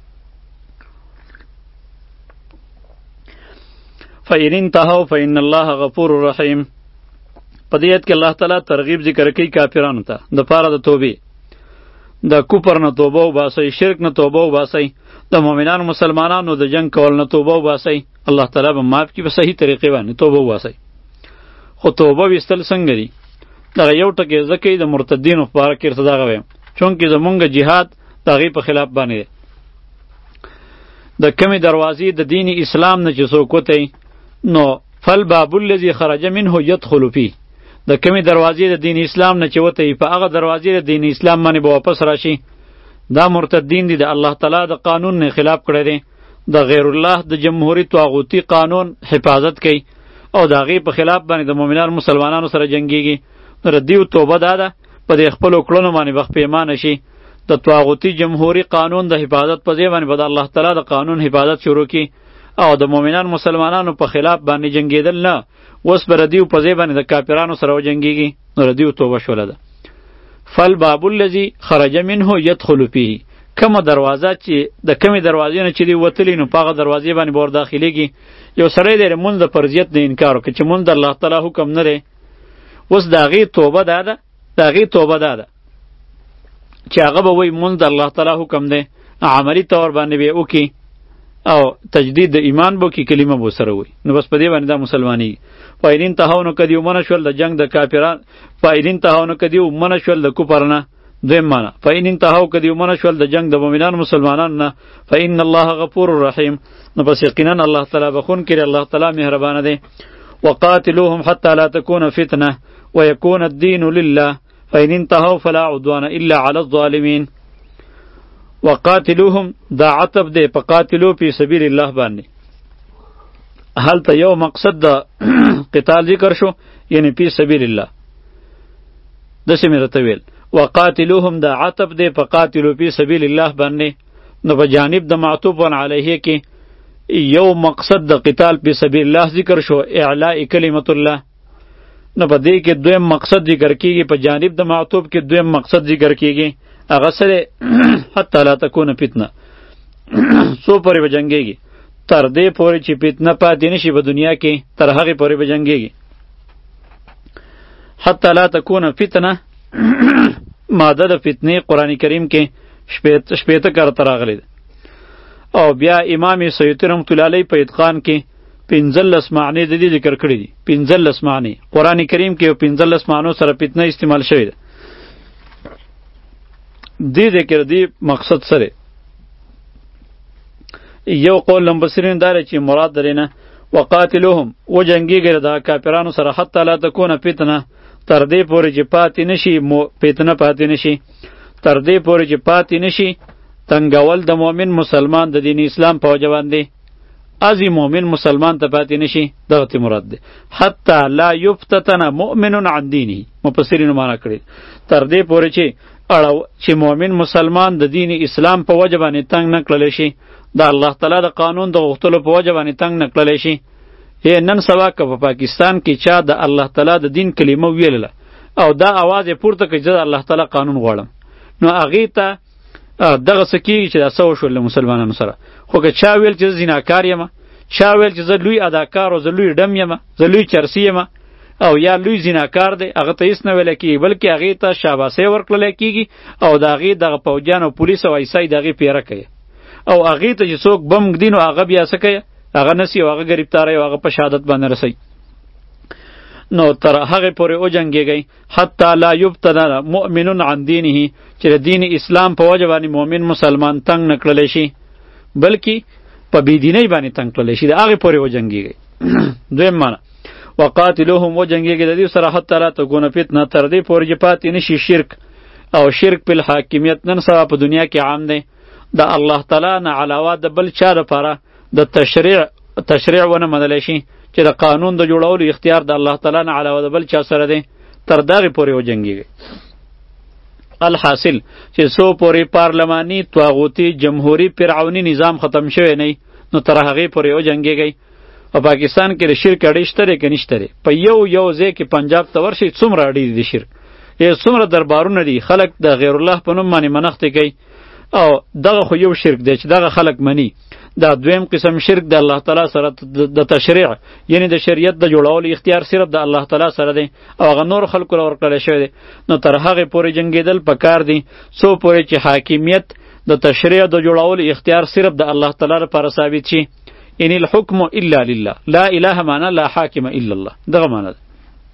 فإن انتهوا فإن الله غفور رحیم. په دې آیت کې الله تعالی ترغیب ذکر کوي کافرانو ته د پاره د توبې، د کفر نه توبه وباسئ، شرک نه توبه وباسئ، د مؤمنانو مسلمانانو د جنگ کول نه توبه وباسئ. الله تعالی به معاف کړي په صحیح طریقې باندې توبه وباسئ. خو توبه ویستل څنګه دي؟ دغه یو ټکی ځکه د مرتدینو په باره کې ورته دغه وایم چونکې زمونږ جهاد د هغې په خلاف باندې دی. د کمې دروازې د دین اسلام نه چې څوک وتی نو فالباب الذي خرج منه يدخل فيه. د کمی دروازې د دین اسلام نه چې وته په هغه دروازې د دین اسلام باندې به واپس راشي. دا مرتدین دي، د الله تعالی د قانون نه خلاف کړی دی، د غیر الله د جمهوری طاغوتی قانون حفاظت کوي او د هغې په خلاف باندې د مؤمنانو مسلمانانو سره جنګیږي. نو د دیو توبه دا ده په دې خپلو کړنو باندې به پیمانه شي. د طاغوتی جمهوری قانون د حفاظت په ځای باندې به د الله تعالی د قانون حفاظت شروع کړي او د مؤمنان مسلمانانو په خلاف باندې جنگیدل نه، اوس به ردیو په ځای باندې د کافرانو سره وجنګیږي. نو ردیو توبه شوله ده. فالباب الذي خرج منه يدخل فيه. کومه دروازه چې د کمې دروازې نه چې دی وتلی نو په هغه دروازې باندې به ور داخلیږي. یو سړی دی لمونځ د فرضیت نه انکار وکړي چې مونځ د الله تعالی حکم نه دی. اوس د هغې توبه دا ده د هغې توبه دا ده چې هغه به وایي مونځ د الله تعالی حکم دی، عملي طور باندې به یې وکړي او تجدید د ایمان بو کی کلمه بو سره وي. نو بس په دې باندې دا مسلمانی. پاینین تهاونو کدی ومنه شول د جنگ د کافران، پاینین تهاونو کدی ومنه شول د کفر نه. دویم معنا پاینین تهاو کدی ومنه شول د جنگ د مؤمنان مسلمانان نه. فإن الله غفور رحیم. نو بس یقینا الله تعالی بخون کړي، الله تعالی مهربان دی. وقاتلوهم حتى لا تكون فتنه ويكون الدين لله فإن انتهوا فلا عدوان الا على الظالمين. وقاتلوهم دا عطف دی په قاتلو فی سبیل الله باندې. هلته یو مقصد د قتال ذکر شو، یعنی فی سبیل الله. داسې مې راته ویل وقاتلوهم دا عطف دی په قاتلو فی سبیل الله باندې. نو په جانب د معطوف علیه کې یو مقصد د قتال فی سبیل الله ذکر شو، اعلاء کلمت الله. نو په دې کې دویم مقصد ذکر کیږي، په جانب د معطوف کې دویم مقصد ذکر کیږي، هغه سره حتی لا تکون فتنه، څو پورې به جنګېږي؟ تر دې پورې چې فتنه پاتې نشي په دنیا کې، تر هغې پورې به جنګېږي. حتی لا تکون فتنه ماده د فتنې قرآن کریم کې شپېته کرته راغلی ده. او بیا امام سیوطي رحمت الله علیه په اتقان کې پنځلس معنی د دې ذکر کړي دي. پنځلس معنی قرآن کریم کې پنځلس معنو سره فتنه استعمال شوی ده. دې ذکر دی مقصد سره یو قول لمبصرین داره چې مراد درینه وقاتلوهم و جنگیږي د کافرانو سره حتی لا تکونه فتنه، تر دې پورې چې پاتې نشي فتنه پاتې نشي، تر دې پورې چې پاتې نشي تنګول د مؤمن مسلمان د دین اسلام په وجه باندې، ازي مؤمن مسلمان ته پاتې نشي، دغه ته مراد ده. حتی لا یفتتن مؤمن عن دینه، مفسرینو معنا کړي تر دې پورې چې اړه چې مؤمن مسلمان د دین اسلام په وجه باندې تنگ نه کړل شي، د الله تعالی د قانون د غوښتلو په وجه باندې تنگ نه کړل شي. یې نن سبا که په پاکستان کې چا د الله تعالی د دین کلمه ویلله او دا आवाज یې پورته کړي چې د الله تعالی قانون غواړم، نو هغې ته دغه څه کېږي چې دا څه وشول له مسلمانانو سره. خو که چا ویل چې زه زیناکار یم، چا ویل چې زه لوی اداکار او زه لوی ډم یم، زه لوی چرسی یم او یا لوی زیناکار دی، هغه ته هېڅ نه ویلی کېږي، بلکې هغې ته شاباسۍ ورکړلی کېږي او د هغې دغه پوجیان او پولیس او ایسای د هغې پیره کوي او هغې ته چې څوک بم ږدي نو هغه بیا څه کوي، هغه نسی او هغه ګرفتاروي او هغه په شهادت باندې رسوي. نو تر هغې پورې وجنګېږئ حتی لا یبتدن مؤمن عن دینه، چې د دین اسلام په وجه باندې مؤمن مسلمان تنګ نه کړلی شي، بلکې په بېدینۍ باندې تنګ کړلی شي، د هغې پورې وجنګېږئ. دویم معنا وقاتلوهم وجنګېږئ د دې سره حتی لا تکونه فتنه، تر دې پورې چې پاتې نشي شرک. او شرک په الحاکمیت نن سبا په دنیا کې عام دی، د الله تعالی نه علاوه د بل چا لپاره د تشریع تشریع ونه منلی شي، چې د قانون د جوړولو اختیار د الله تعالی نه علاوه د بل چا سره دی، تر دغې پورې وجنګېږي. الحاصل چې څو پورې پارلماني طاغوتي جمهوري فرعوني نظام ختم شوی نه نو تر هغې پورې وجنګېږئ. په پاکستان کې د شرک اډې شته دی که نشته دی؟ په یو یو ځای کې پنجاب ته ورشئ څومره اډې دي د شرک، یا څومره دربارونه دي، خلک د غیر الله په نوم باندې منښتې کوي. او دغه خو یو شرک دی چې دغه خلک مني. دا دویم قسم شرک د الله تعالی سره د تشریع یعنی د شریعت د جوړولو اختیار صرف د الله تعالی سره دی او هغه نور خلکو له ورکړلی شوی دی. نو تر هغې پورې جنګېدل پکار دي څو پورې چې حاکمیت د تشریع د جوړولو اختیار صرف د الله تعالی لپاره ثابت شي. ان الحکم الا لله، لا اله معنا لا حاکم الا الله، دغه معنا ده.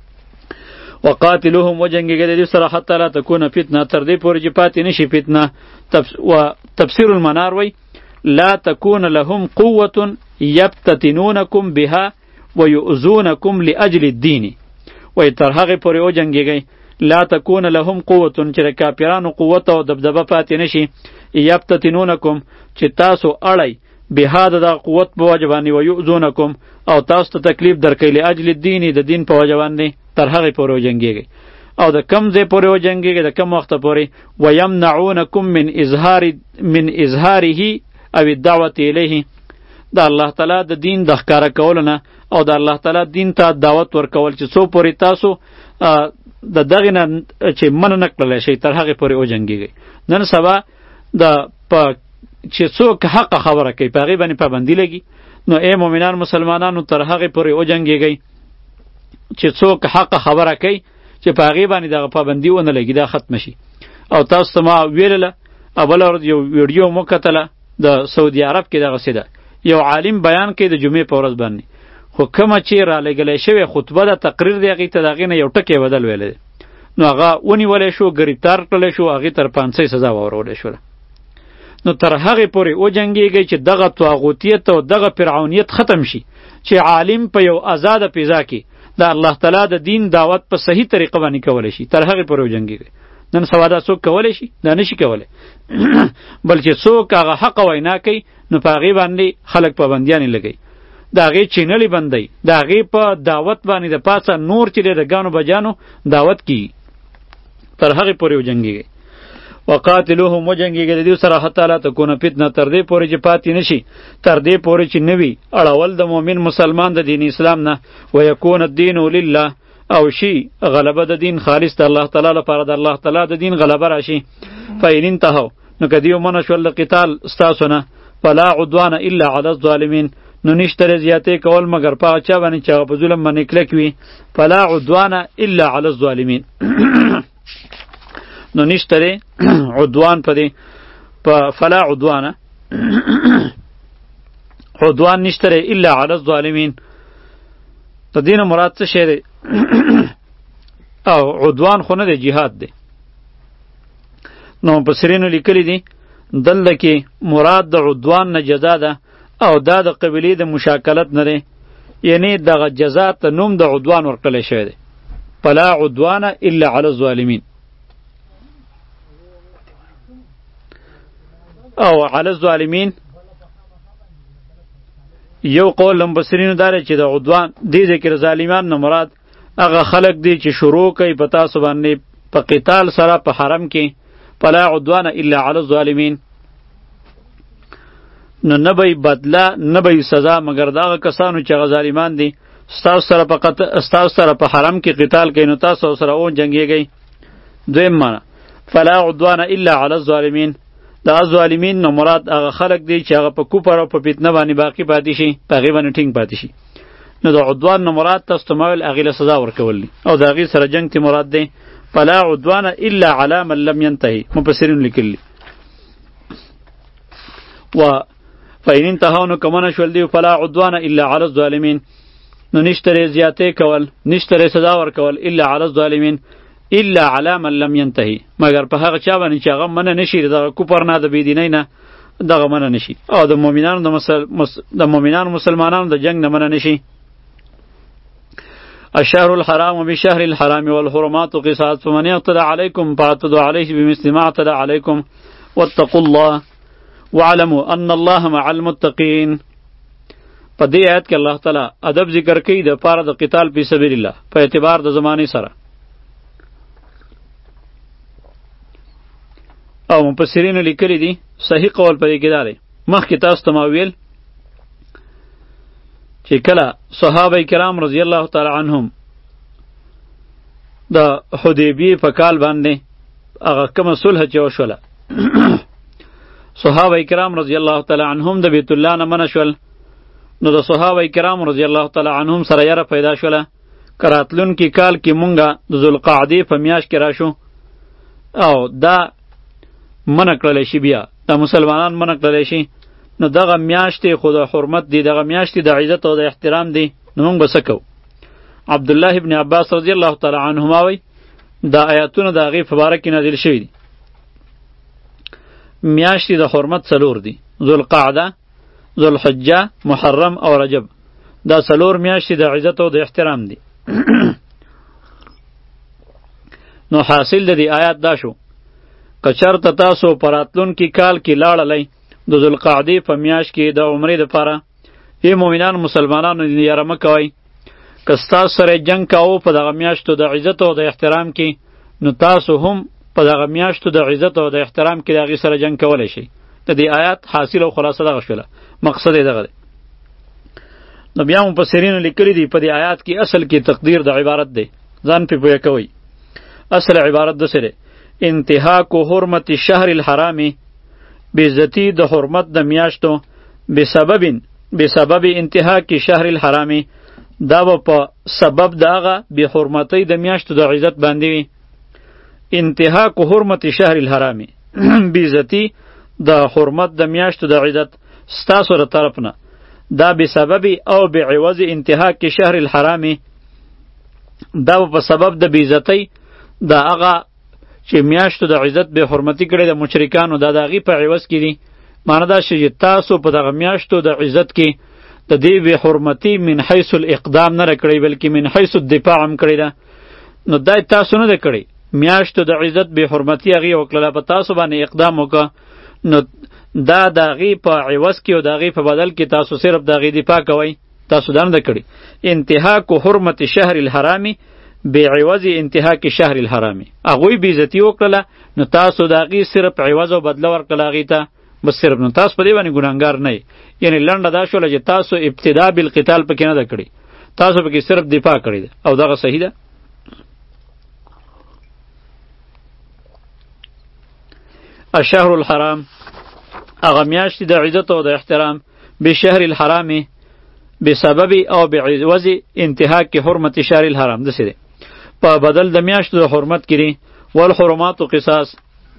وقاتلوهم وجنګېږئ د دې سره حتی لا تکونه فتنه، تر دې پورې چې پاتې نشي فتنه. و تفسیر المنار وی لا تكون لهم قوة يبتتنونكم بها ويؤذونكم لأجل الدين. وی تر هغې پورې وجنګېږئ لا تكون لهم قوة چې د کافرانو قوت او دبدبه پاتې نشي، یبتتنونکم چې تاسو اړئ بها د دغه قوت په وجه باندې ویؤذونکم او تاسو ته تکلیف درکوي لأجل الدین د دین په وجه باندې، تر هغې پورې وجنګېږئ. او د کم ځای پورې وجنګېږئ، د کم وخته پورې ویمنعونکم من اظهار من اظهاره او الدعوة الیه، د الله تعالی د دین د ښکاره کولو نه او د الله تعالی دین ته دعوت ورکول چې څو پورې تاسو د دغې نه چې منع نه کړلی شئ، تر هغې پورې وجنګېږئ. نن سبا د په چې څوک حقه خبره کوي په هغې باندې پابندي لګي. نو ای مؤمنان مسلمانانو تر هغې پورې وجنګېږئ چې څوک حقه خبره کوي چې په هغې باندې دغه پابندي ونه لګي، دا ختمه شي. او تاسو ته ما ویلله بله ورځ یو ویډیو مو کتله د سعودي عرب کې دغسې ده، یو عالم بیان کوي د جمعې په ورځ باندې، خو کومه چې رالیږلی شوې خطبه ده تقریر دی، هغې ته د هغې نه یو ټکی بدل ویلی دی. نو هغه ونیولی شو، ګرفتار کړلی شو، هغې تر پانسۍ سزا واورولی شوله. نو تر هغې پورې وجنګېږئ چې دغه طاغوتیت او دغه فرعونیت ختم شي، چې عالم په یو آزاده فضا کې د الله تعالی د دین دعوت په صحیح طریقه باندې کولی شي، تر هغې پورې وجنګېږئ. نن سوا دا څوک کولی شي؟ دا نشي کولی. بل چې څوک هغه حق وینا کوي نو په هغې باندې خلک پابندیانې لګوي. د هغې چینلې بندوي، د هغې په دعوت باندې د پاسه نور چې دی د ګانو بجانو دعوت کیږي، تر هغې پورې وجنګېږئ. وقاتلوهم وجنګېږئ د دوی سره حتی لا تکونه فتنه، تر دې پورې چې پاتې نشي، تر دې پورې چې نه وي اړول د مؤمن مسلمان د دین اسلام نه، ویکون الدین لله، او شي غلبه د دین خالص د الله تعالی لپاره، د الله تعالی د دین غلبه راشي. فإن انتهوا، نو که دیو منع شول د قتال ستاسو نه، فلا عدوان الا علی الظالمین، نو نشته زیاتې کول مگر په هغه چا باندې چې هغه په ظلم باندې کلک وي. فلا عدوان الا علی الظالمین نو نشته عدوان په دې په فلا عدوان عدوان نشته الا علی الظالمین. په دې نه مراد څه شی دی؟ او عدوان خو نه دی، جهاد دی. نو مفسرینو لیکلی دي دلته کې مراد د عدوان نه جزا ده، او دا د قبیلې د مشاکلت نه دی، یعنی دغه جزا ته نوم د عدوان ورکړلی شوی دی. فلا عدوان الا علی الظالمین. او علی الظالمین یو قول لمبسرینو داره چې د عدوان دې ذکر ظالمان نه مراد هغه خلق دی چې شروع کوي په تاسو باندې په قتال سره په حرم کې. فلا عدوان الا علی الظالمین، نو نه به بدله نه به سزا مگر دغه کسانو چې هغه ظالمان دي ستاسو سره په قت... ستاسو سره په حرم کې قتال کوي، نو تاسو سره او جنګیږئ. دویم معنی فلا عدوان الا علی الظالمین، دا ظالمین نو مراد هغه خلق دی چې هغه په کوپر او په فتنه باندې باقی پاتې شي، په هغې باندې ټینګ پاتې شي. نو د عدوان نه مراد تاسو ته ما ویل هغې له سزا ورکول دي، او د هغې سره جنګ تی مراد دی. فلا عدوان الا علی من لم ینتهی، مفسرین لیکلي. و فإن انتهوا، نو که منع شول دی فلا عدوان الا علی الظالمین، نو نشته زیاتې کول، نشته سزا ورکول الا علی الظالمین، الا علی من لم ینتهی، مگر په هغه چا باندې چې هغه منع نشي دغه کوپر نه د بېدینۍ نه دغه منع نشي، او د مؤمنانو د مسل... مس... د مؤمنانو مسلمانانو د جنگ نه منع نشي. الشهر الحرام بشهر الحرام والحرمات قصاص فمن اعتدى عليكم فاعتدوا عليه بمثل ما اعتدى عليكم واتقوا الله واعلموا ان الله مع المتقين. په دې آیت کې الله تعالی ادب ذکر کوي د پاره د قتال فی سبیل الله په اعتبار د زمانه سره. او مفسرین لیکلی دي صحیح قول پرې کې دی. مخکې تاسو ته ما ویل چې کله صحابه کرام رضی الله تعالی عنهم د حدیبیې په کال باندې هغه کومه صلح چې وشوله صحابه کرام رضی الله تعالی عنهم د بیت الله نه منع شول، نو د صحابه کرام رضی الله تعالی عنهم سره یره پیدا شوله که راتلونکي کال کې مونږه د ذوالقعدې په میاشت کې راشو، او دا منع کړلی شي، بیا د مسلمانان منع کړلی شي، نو دغه میاشتې خو د حرمت دی، دغه میاشتې د عزت او د احترام دی، نو موږ به څه کوو؟ عبدالله ابن عباس رضی الله تعالی عنهما وایي دا آیاتونه د هغې په باره کې نازل شوي دي. میاشتې د حرمت څلور دي، ذوالقعده، ذوالحجه، محرم او رجب. دا څلور میاشتې د عزت او د احترام دي. نو حاصل د دې آیات دا شو که چېرته تاسو په راتلونکي کال کې لاړلی د ذوالقعدې په میاشت کې د عمرې دپاره، ای مؤمنانو مسلمانانو یاره مه کوئ، که ستاسو سره جنګ کاوه په دغه میاشتو د عزت او د احترام کې، نو تاسو هم په دغه میاشتو د عزت او د احترام کې د هغې سره جنګ کولی شئ. د دې آیات حاصل او خلاصه دغه شوله، مقصد یې دغه دی. نو بیا مفسرینو لیکلي دي په دې آیات کې اصل کې تقدیر د عبارت دی، ځان پې پوهه کوئ. اصل عبارت داسې دی انتهاک حرمت الشهر الحرام، بېزتی د حرمت د میاشتو، بسبب بسبب انتهاک شهر الحرام، دا به په سبب د هغه بې حرمتۍ د میاشتو د عزت باندې وي. انتهاک حرمت شهر الحرام، بېزتی د حرمت د میاشتو د عزت ستاسو د طرف نه، دا بسبب او بعوض انتهاک شهر الحرام، دا به په سبب د بېزتۍ د هغه چې میاشتو د عزت به حرمتی کړي د مشرکانو، دا د هغې په عوض کې دي. معنی دا چې تاسو په دغه میاشتو د عزت کې د دې بې حرمتي من حیث الاقدام نه کړی، بلکې من حیث الدفاع هم کړی ده. نو دا تاسو نه ده کړی، میاشتو د عزت بې حرمتي هغې وکړله، په تاسو باندې اقدام وکړه، نو دا د هغې په عوض کې او د هغې په بدل کې تاسو صرف د هغې دفاع کوئ، تاسو دا نه کړی انتهاک حرمت شهر الحرام بعوض انتهاک شهر الحرام هغوی بې عزتي وکړله نو تاسو د هغې صرف عوض او بدله ورکړله هغې ته بس صرف نو تاسو په دې باندې ګناهګار نه یې یعنې لنډه دا شوله چې تاسو ابتدا بالقتال پکې نه ده کړې تاسو پکې صرف دفاع کړې ده او دغه صحیح ده الشهر الحرام هغه میاشتې د عزت او د احترام بشهر الحرام بسبب او بعوض انتهاک حرمت شهر الحرام داسې دی په بدل د میاشتو د حرمت کړي والحرمات قصاص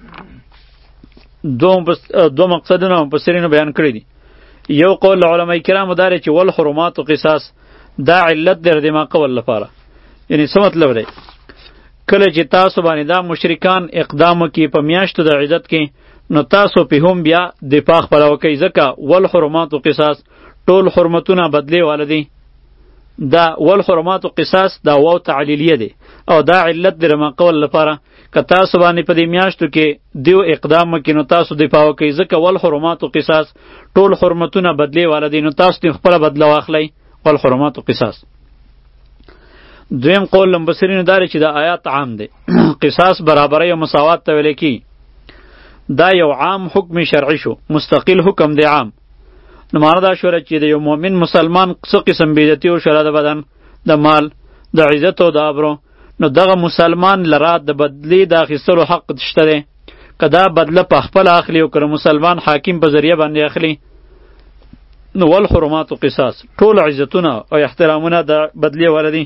دو دو مقصدونه مفسرینو بیان کړي دي یو قول علماء کرامو دا چې والحرمات قصاص دا علت دی د ما قول لپاره یعنی څه مطلب دی کله چې تاسو باندې دا مشرکان اقدام کوي په میاشتو د عزت کې نو تاسو په هم بیا دفاع خپله وکئ ځکه والحرمات قصاص ټول حرمتونه بدلی والدي دا والحرمات قصاص دا واو تعلیلیه دی او دا علت دی ما قول لپاره که تاسو باندې په دې میاشتو کې دیو اقدام وکړي نو تاسو دفاع وکئ ځکه والحرمات قصاص ټول حرمتونه بدلی والدي نو تاسو ترې خپله بدله واخلئ والحرمات قصاص دویم قول لمبصرینو دا چې دا آیات عام دی قصاص برابرۍ او مساوات ته ویل کی دا یو عام حکم شرعي شو مستقل حکم دی عام نو معنا دا شوره چې د یو مؤمن مسلمان څه قسم بې عزتي وشوله د بدن د مال د عزت او د ابرو نو دغه مسلمان لرا د بدلی د اخیستلو حق شته دی که دا بدله په خپله اخلي او که مسلمان حاکم په ذریعه باندې اخلي نو والحرمات قصاص ټول عزتونه او احترامونه د بدلی ولدي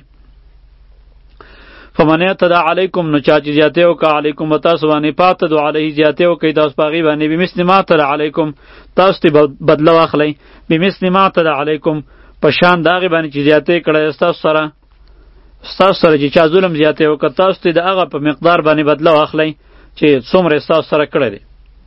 فمن اعتدى علیکم نو چا چې زیاتې وکړه علیکم په تاسو باندې فاعتدوا علیه زیاتې وکړئ تاسو په هغې باندې بمثل ما اعتدى علیکم تاسو ترې بدله واخلئ بمثل ما اعتدى علیکم په شان د هغې باندې چې زیاتې کړی ستاسو سره ستاسو سره چې چا ظلم زیاتې وکړه تاسو ترې د هغه په مقدار باندې بدله واخلئ چې څومره ستاسو سره کړی دی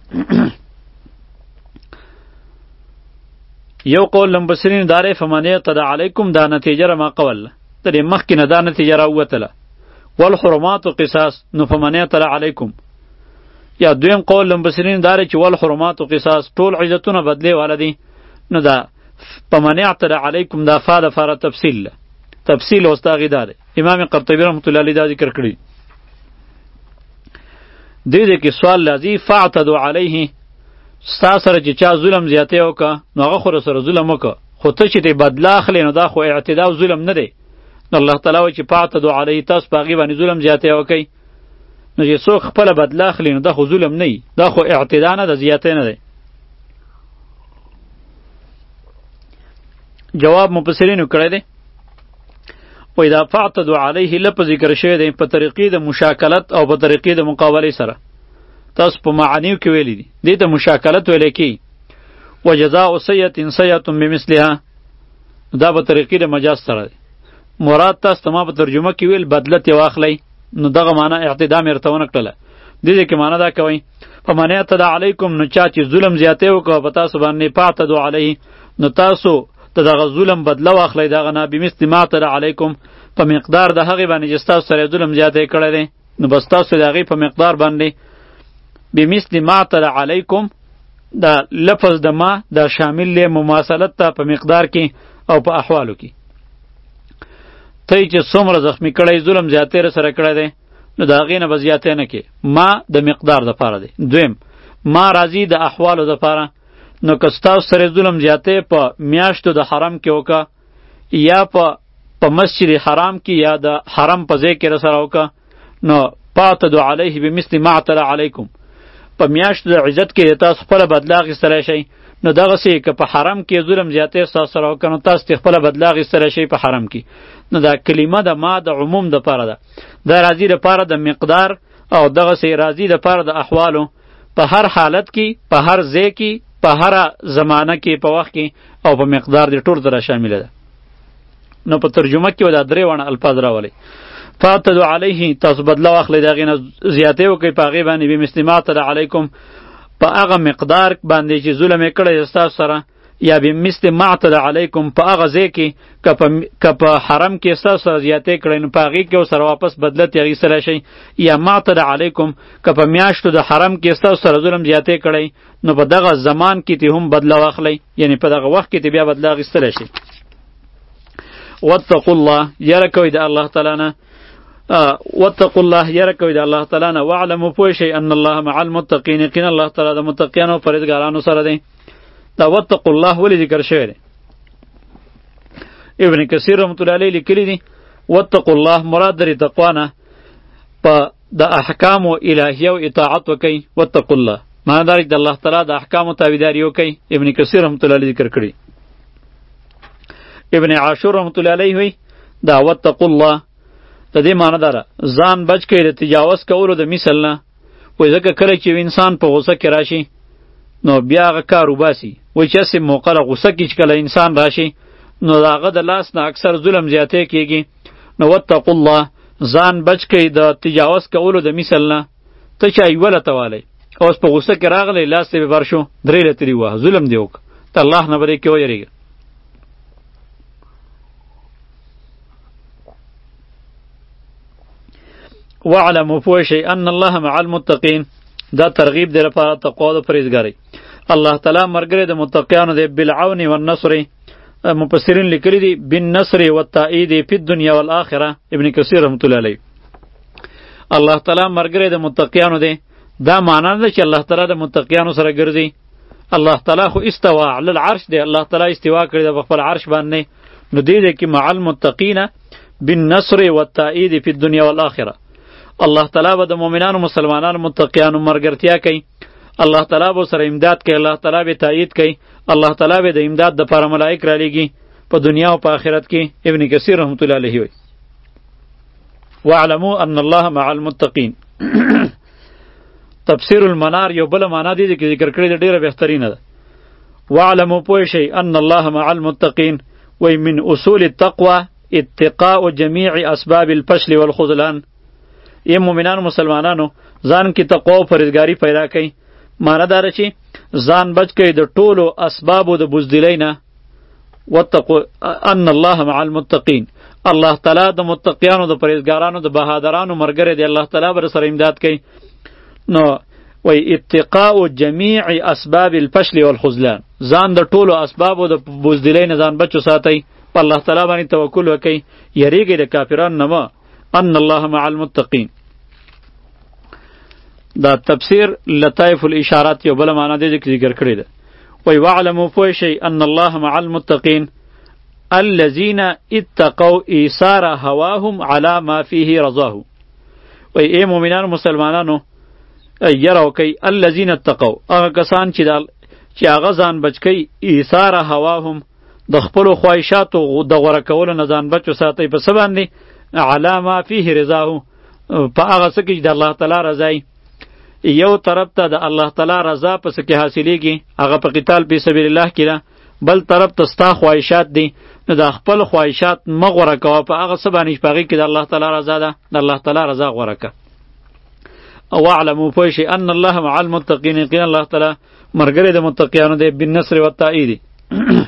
یو قول لمبصرین داره فمن اعتدى علیکم دا نتیجه ما قول د دې مخکې نه دا نتیجه راووتله والحرمات قصاص نو فمن اعتدى علیکم یا دویم قول لمبصرین داره چې والحرمات قصاص ټول عزتونه بدلی والدي نو دا فمن اعتدى علیکم دا فا د فاره تفصیل ده تفصیل اوس دا غي دا امام قرطبی رحمت الله علیه دا ذکر کړی دې دې کې سوال لازم فاعتدوا علیه ستا سره چې چا ظلم زیاتی وکړه نو هغه خو سره ظلم وکړه خو ته چې دې بدله اخلې نو دا خو اعتدا او ظلم نه دی نو الله تعالی وایي چې فاعتدوا علیه تاسو په هغې باندې ظلم زیاتی وکئ نو چې څوک خپله بدله اخلي نو دا خو ظلم نه وي دا خو اعتدا نه ده زیاتی نه دی جواب مفسرینو کړی دی وای دا فاعتدوا علیه لپس ذکر شوی دی په طریقې د مشاکلت او په طریقې د مقابلې سره تاسو په معانیو کې ویلی دي دې ته مشاکلت ویلی کی وجزاء سیئة سیئة بمثلها دا په طریقې د مجاز سره دی مراد تاسو ته ما په ترجمه کې ویل بدله ترې واخلئ نو دغه معنا اعتدا مې ورته ونه کړله دې دې کې معنا دا کوئ فمن اعتدى علیکم نو چا چې ظلم زیاتی وکړه په تاسو باندې فاعتدوا علیه نو تاسو د دغه ظلم بدله واخلئ دغه نه بمثل ما اعتدى علیکم په مقدار د هغې باندې چې ستاسو سره ظلم زیاتی کړی دی نو بس تاسو د هغې په مقدار باندې بمثل ما اعتدى علیکم دا لفظ د ما دا شامل دی مماثلت ته په مقدار کې او په احوالو کې ته چې څومره زخمی کړی ظلم زیاتی را سره کړی دی نو د هغې نه به زیاتی نه کې ما د مقدار دپاره دی دویم ما راځي د احوالو دپاره نو که ستاسو سره ظلم زیاتی په میاشتو د حرم کې وکړه یا په په مسجد حرام کې یا د حرم په ځای کې را سره وکړه نو فاعتدوا علیه بمثل ما اعتدى علیکم په میاشتو د عزت کې تاسو خپله بدله اخیستلی شئ نو دغسې که په حرم کې ظلم زیاتی ستاسو سره وکړه نو تاسو ترې خپله بدله اخیستلی شئ په حرم کې نو دا کلمه د ما د عموم دپاره ده دا راځي دپاره د مقدار او دغسې راځي دپاره د احوالو په هر حالت کې په هر ځای کې په هر زمانه کې په وخت کې او په مقدار د ټول سره شامله ده نو په ترجمه کې دا درې وانه الفاظ راولي فاعتدوا علیه تاسو بدله واخلئ د هغې نه زیاتې وکړئ په هغې باندې بمثل ما اعتدى علیکم په هغه مقدار باندې چې ظلم یې کړی ستاسو سره یا بمثل ما اعتدى علیکم په هغه ځای کې که په حرم کې ستاسو سره زیاتې کړی نو په هغې کې ورسره واپس بدله ترې اخیستلی شئ یا ما اعتدى علیکم که په میاشتو د حرم کې ستاسو سره ظلم زیاتې کړی نو په دغه زمان کې ترې هم بدله واخلئ یعنې په دغه وخت کې ترې بیا بدله اخیستلی شئ واتقوا الله یره کوي د الله تعالی نه واتقوا الله یره کوي د الله تعالی نه واعلموا پوه شئ ان الله مع المتقین یقینا الله تعالی د متقینو او پرهیزګارانو سره دی دا واتقوا الله ولې ذکر شوی دی ابن کثیر رحمت الله علیه لیکلی دی واتقوا الله مراد لري تقوا نه په د احکام الهیه او اطاعت وکي واتقوا الله معنا دا د الله تعالی د احکام تابعداري وکي ابن کثیر رحمت الله علیه ذکر کړی ابن عاشور رحمت الله علیه وی دا واتقوا الله د دې معنی داره ځان بچ کړئ د تجاوز کولو د مثل نه وایي ځکه کله چې انسان په غوسه کې راشي نو بیا هغه کار وباسي وایي چې هسې موقع له غوسه کې چې کله انسان راشي نو د هغه د لاس نه اکثر ظلم زیاتی کېږي نو واتقوا الله ځان بچ کړئ د تجاوز کولو د مثل نه ته چې ایوله ته والی اوس په غوسه کې راغلی لاس ته ببر شو درې لتې دې ووهه ظلم دې وکړه ته الله نه به دې کې ویرېږه واعلموا پوه شئ ان الله مع المتقین دا ترغیب دی لپاره تقوا د پرهیزګارۍ الله تعالی ملګری د متقیانو دی بالعون والنصر مفسرین لیکلی دی بالنصر والتأیید فی الدنیا والآخره ابن کثیر رحمت الله علیه الله تعالی ملګری د متقیانو دی دا معنا ده چې الله تعالی د متقیانو سره ګرځي الله تعالی خو استوا علی العرش دی الله تعالی استوا کړی د خپل عرش باندې نو دې دی کې مع المتقین بالنصر والتأیید فی الدنیا والآخره الله تعالی به د مؤمنانو مسلمانانو متقیانو مرګرتیا کوي الله تعالی به سره امداد کوي الله تعالی به تایید کوي الله تعالی به د امداد د لپاره ملائک را لیږي په دنیا او په آخرت کې ابن کثیر رحمت الله علیه وی واعلموا ان الله مع المتقین تفسیر المنار یو بل معنا دی چې ذکر کړی دی ډیره بهترینه ده واعلموا پوه شئ ان الله مع المتقین وی من اصول التقوى اتقاء جميع اسباب الفشل والخذلان ای مومنانو مسلمانانو ځان کې تقوا او پرهیزګاري پیدا کړئ معنی دا ده چې ځان بچ کړئ د ټولو اسبابو د بزدلۍ نه واتقوا ان الله مع المتقین الله تعالی د متقیانو د پرهیزګارانو د بهادرانو ملګری دی الله تعالی به سره امداد کوي نو وی اتقاء جمیع اسباب الفشل والخذلان ځان د ټولو اسبابو د بزدلۍ نه ځان بچو ساتئ په الله تعالی باندې توکل وکئ یریږئ د کافرانو نه مه ان الله مع المتقین دا تفسیر لطائف الاشارات یو بل معنا دی چې ذکر کړی ده وی واعلموا پوه شئ ان الله مع المتقین الذين اتقوا ایثار هواهم على ما فيه رضاه وی ای مؤمنانو مسلمانانو یره وکئ الذين اتقوا هغه کسان چې چې هغه ځان بچ کوي ایثار هواهم د خپلو خواهشاتو د غوره کولو نه ځان بچو ساتئ په څه باندې علی ما فیه رضاه په هغه څه کې چې د الله تعالی رضا یو طرف ته د الله تعالی رضا په څه کې حاصلیږي هغه په قتال فی سبیل الله کې ده بل طرف ته ستا خواهشات دي نو د خپل خواهشات مه غوره کوه په هغه څه باندې چې په هغې کې د الله تعالی رضا ده د الله تعالی رضا غوره که او اعلموا پوه شئ ان الله مع المتقین یقینا الله تعالی ملګری د متقیانو دی بالنصر والتأیید